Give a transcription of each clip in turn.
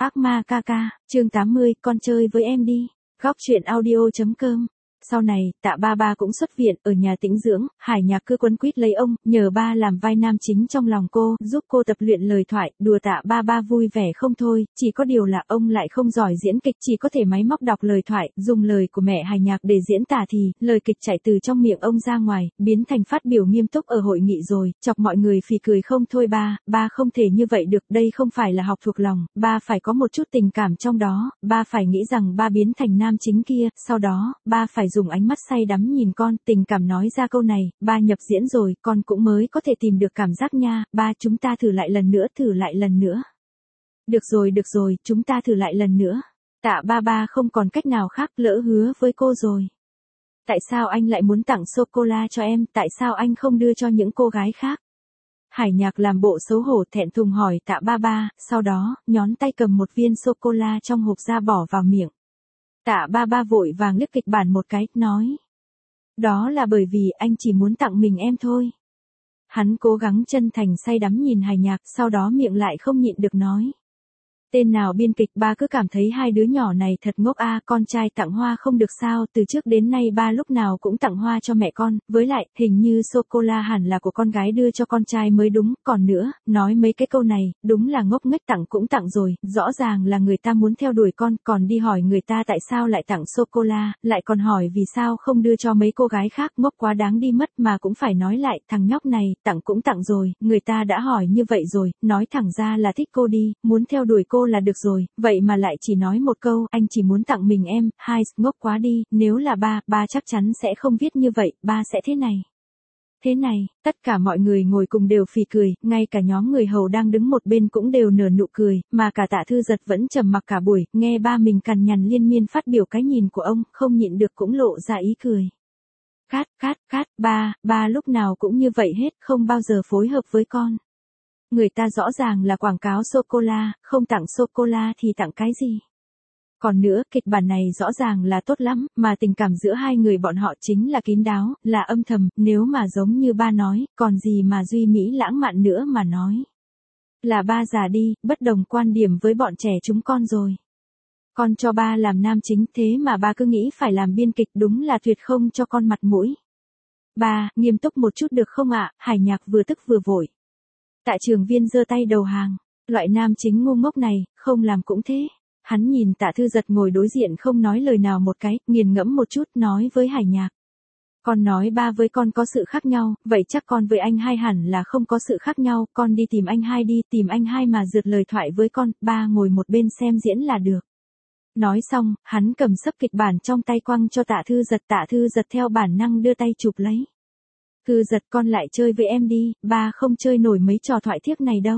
Ác ma ca ca, chương 80, con chơi với em đi. Góc truyện audio.com. Sau này, Tạ Ba Ba cũng xuất viện, ở nhà tĩnh dưỡng, Hải Nhạc cứ quấn quýt lấy ông, nhờ ba làm vai nam chính trong lòng cô, giúp cô tập luyện lời thoại, đùa Tạ Ba Ba vui vẻ không thôi, chỉ có điều là ông lại không giỏi diễn kịch, chỉ có thể máy móc đọc lời thoại, dùng lời của mẹ Hải Nhạc để diễn tả thì, lời kịch chạy từ trong miệng ông ra ngoài, biến thành phát biểu nghiêm túc ở hội nghị rồi, chọc mọi người phì cười không thôi ba không thể như vậy được, đây không phải là học thuộc lòng, ba phải có một chút tình cảm trong đó, ba phải nghĩ rằng ba biến thành nam chính kia, sau đó, ba phải dùng ánh mắt say đắm nhìn con, tình cảm nói ra câu này, ba nhập diễn rồi, con cũng mới có thể tìm được cảm giác nha, ba chúng ta thử lại lần nữa. Được rồi, chúng ta thử lại lần nữa. Tạ Ba Ba không còn cách nào khác, lỡ hứa với cô rồi. Tại sao anh lại muốn tặng sô-cô-la cho em, tại sao anh không đưa cho những cô gái khác? Hải Nhạc làm bộ xấu hổ thẹn thùng hỏi Tạ Ba Ba, sau đó, nhón tay cầm một viên sô-cô-la trong hộp ra bỏ vào miệng. Tạ Ba Ba vội vàng liếc kịch bản một cái, nói. Đó là bởi vì anh chỉ muốn tặng mình em thôi. Hắn cố gắng chân thành say đắm nhìn Hải Nhạc, sau đó miệng lại không nhịn được nói. Tên nào biên kịch, ba cứ cảm thấy hai đứa nhỏ này thật ngốc a, con trai tặng hoa không được sao, từ trước đến nay ba lúc nào cũng tặng hoa cho mẹ con, với lại, hình như sô-cô-la hẳn là của con gái đưa cho con trai mới đúng, còn nữa, nói mấy cái câu này, đúng là ngốc nghếch, tặng cũng tặng rồi, rõ ràng là người ta muốn theo đuổi con, còn đi hỏi người ta tại sao lại tặng sô-cô-la, lại còn hỏi vì sao không đưa cho mấy cô gái khác, ngốc quá đáng đi mất, mà cũng phải nói lại, thằng nhóc này, tặng cũng tặng rồi, người ta đã hỏi như vậy rồi, nói thẳng ra là thích cô đi, muốn theo đuổi cô là được rồi, vậy mà lại chỉ nói một câu, anh chỉ muốn tặng mình em, hai, ngốc quá đi, nếu là ba chắc chắn sẽ không viết như vậy, ba sẽ thế này. Thế này, tất cả mọi người ngồi cùng đều phì cười, ngay cả nhóm người hầu đang đứng một bên cũng đều nở nụ cười, mà cả Tạ Thư Giật vẫn trầm mặc cả buổi, nghe ba mình cằn nhằn liên miên phát biểu cái nhìn của ông, không nhịn được cũng lộ ra ý cười. Cát, ba lúc nào cũng như vậy hết, không bao giờ phối hợp với con. Người ta rõ ràng là quảng cáo sô-cô-la, không tặng sô-cô-la thì tặng cái gì? Còn nữa, kịch bản này rõ ràng là tốt lắm, mà tình cảm giữa hai người bọn họ chính là kín đáo, là âm thầm, nếu mà giống như ba nói, còn gì mà duy mỹ lãng mạn nữa mà nói. Là ba già đi, bất đồng quan điểm với bọn trẻ chúng con rồi. Con cho ba làm nam chính thế mà ba cứ nghĩ phải làm biên kịch, đúng là tuyệt không cho con mặt mũi. Ba, nghiêm túc một chút được không ạ? Hải Nhạc vừa tức vừa vội. Tạ Trường Viên giơ tay đầu hàng, loại nam chính ngu ngốc này, không làm cũng thế. Hắn nhìn Tạ Thư Giật ngồi đối diện không nói lời nào một cái, nghiền ngẫm một chút, nói với Hải Nhạc. Con nói ba với con có sự khác nhau, vậy chắc con với anh hai hẳn là không có sự khác nhau, con đi tìm anh hai đi, tìm anh hai mà rượt lời thoại với con, ba ngồi một bên xem diễn là được. Nói xong, hắn cầm sấp kịch bản trong tay quăng cho Tạ Thư Giật theo bản năng đưa tay chụp lấy. Thư Giật, con lại chơi với em đi, ba không chơi nổi mấy trò thoại thiếc này đâu.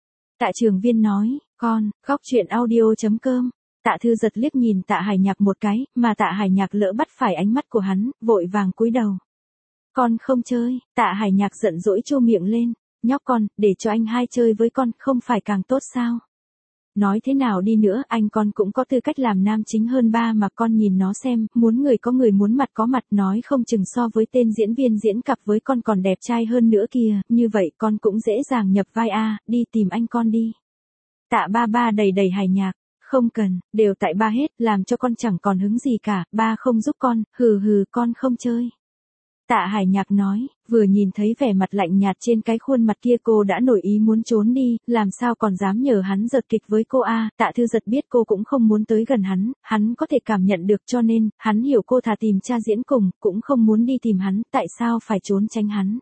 Tạ Trường Viên nói, con, góc truyện audio.com. Tạ Thư Giật liếc nhìn Tạ Hải Nhạc một cái, mà Tạ Hải Nhạc lỡ bắt phải ánh mắt của hắn, vội vàng cúi đầu. Con không chơi, Tạ Hải Nhạc giận dỗi trô miệng lên, nhóc con, để cho anh hai chơi với con, không phải càng tốt sao? Nói thế nào đi nữa, anh con cũng có tư cách làm nam chính hơn ba mà, con nhìn nó xem, muốn người có người muốn mặt có mặt, nói không chừng so với tên diễn viên diễn cặp với con còn đẹp trai hơn nữa kìa, như vậy con cũng dễ dàng nhập vai a, đi tìm anh con đi. Tạ Ba Ba đầy Hải Nhạc, không cần, đều tại ba hết, làm cho con chẳng còn hứng gì cả, ba không giúp con, con không chơi. Tạ Hải Nhạc nói, vừa nhìn thấy vẻ mặt lạnh nhạt trên cái khuôn mặt kia cô đã nổi ý muốn trốn đi, làm sao còn dám nhờ hắn giật kịch với cô a. Tạ Thư Giật biết cô cũng không muốn tới gần hắn có thể cảm nhận được cho nên, hắn hiểu cô thà tìm cha diễn cùng, cũng không muốn đi tìm hắn, tại sao phải trốn tránh hắn.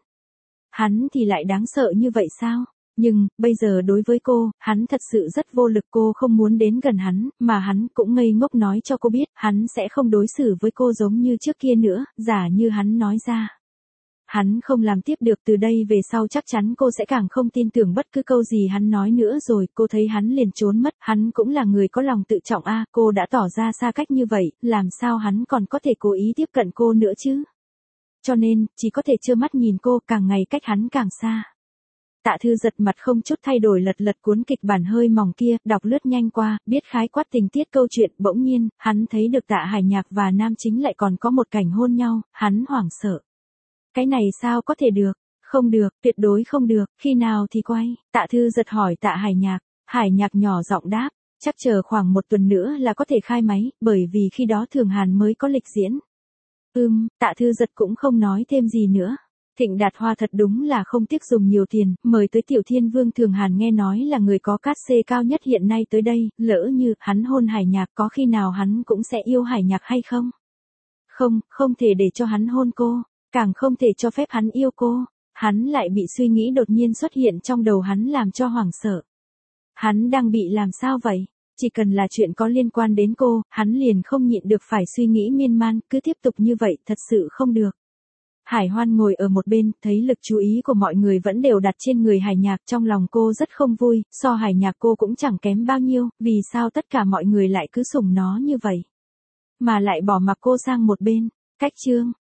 Hắn thì lại đáng sợ như vậy sao? Nhưng, bây giờ đối với cô, hắn thật sự rất vô lực, cô không muốn đến gần hắn, mà hắn cũng ngây ngốc nói cho cô biết, hắn sẽ không đối xử với cô giống như trước kia nữa, giả như hắn nói ra. Hắn không làm tiếp được, từ đây về sau chắc chắn cô sẽ càng không tin tưởng bất cứ câu gì hắn nói nữa rồi, cô thấy hắn liền trốn mất, hắn cũng là người có lòng tự trọng a, cô đã tỏ ra xa cách như vậy, làm sao hắn còn có thể cố ý tiếp cận cô nữa chứ? Cho nên, chỉ có thể trơ mắt nhìn cô, càng ngày cách hắn càng xa. Tạ Thư Giật mặt không chút thay đổi lật cuốn kịch bản hơi mỏng kia, đọc lướt nhanh qua, biết khái quát tình tiết câu chuyện, bỗng nhiên, hắn thấy được Tạ Hải Nhạc và nam chính lại còn có một cảnh hôn nhau, hắn hoảng sợ. Cái này sao có thể được? Không được, tuyệt đối không được, khi nào thì quay? Tạ Thư Giật hỏi Tạ Hải Nhạc nhỏ giọng đáp, Chắc chờ khoảng 1 tuần nữa là có thể khai máy, bởi vì khi đó Thường Hàn mới có lịch diễn. Tạ Thư Giật cũng không nói thêm gì nữa. Thịnh Đạt Hoa thật đúng là không tiếc dùng nhiều tiền, mời tới Tiểu Thiên Vương Thường Hàn nghe nói là người có cát xê cao nhất hiện nay tới đây, lỡ như hắn hôn Hải Nhạc có khi nào hắn cũng sẽ yêu Hải Nhạc hay không? Không, không thể để cho hắn hôn cô, càng không thể cho phép hắn yêu cô. Hắn lại bị suy nghĩ đột nhiên xuất hiện trong đầu hắn làm cho hoảng sợ. Hắn đang bị làm sao vậy? Chỉ cần là chuyện có liên quan đến cô, hắn liền không nhịn được phải suy nghĩ miên man, cứ tiếp tục như vậy thật sự không được. Hải Hoan ngồi ở một bên, thấy lực chú ý của mọi người vẫn đều đặt trên người Hải Nhạc, trong lòng cô rất không vui, so Hải Nhạc cô cũng chẳng kém bao nhiêu, vì sao tất cả mọi người lại cứ sủng nó như vậy? Mà lại bỏ mặc cô sang một bên. Cách chương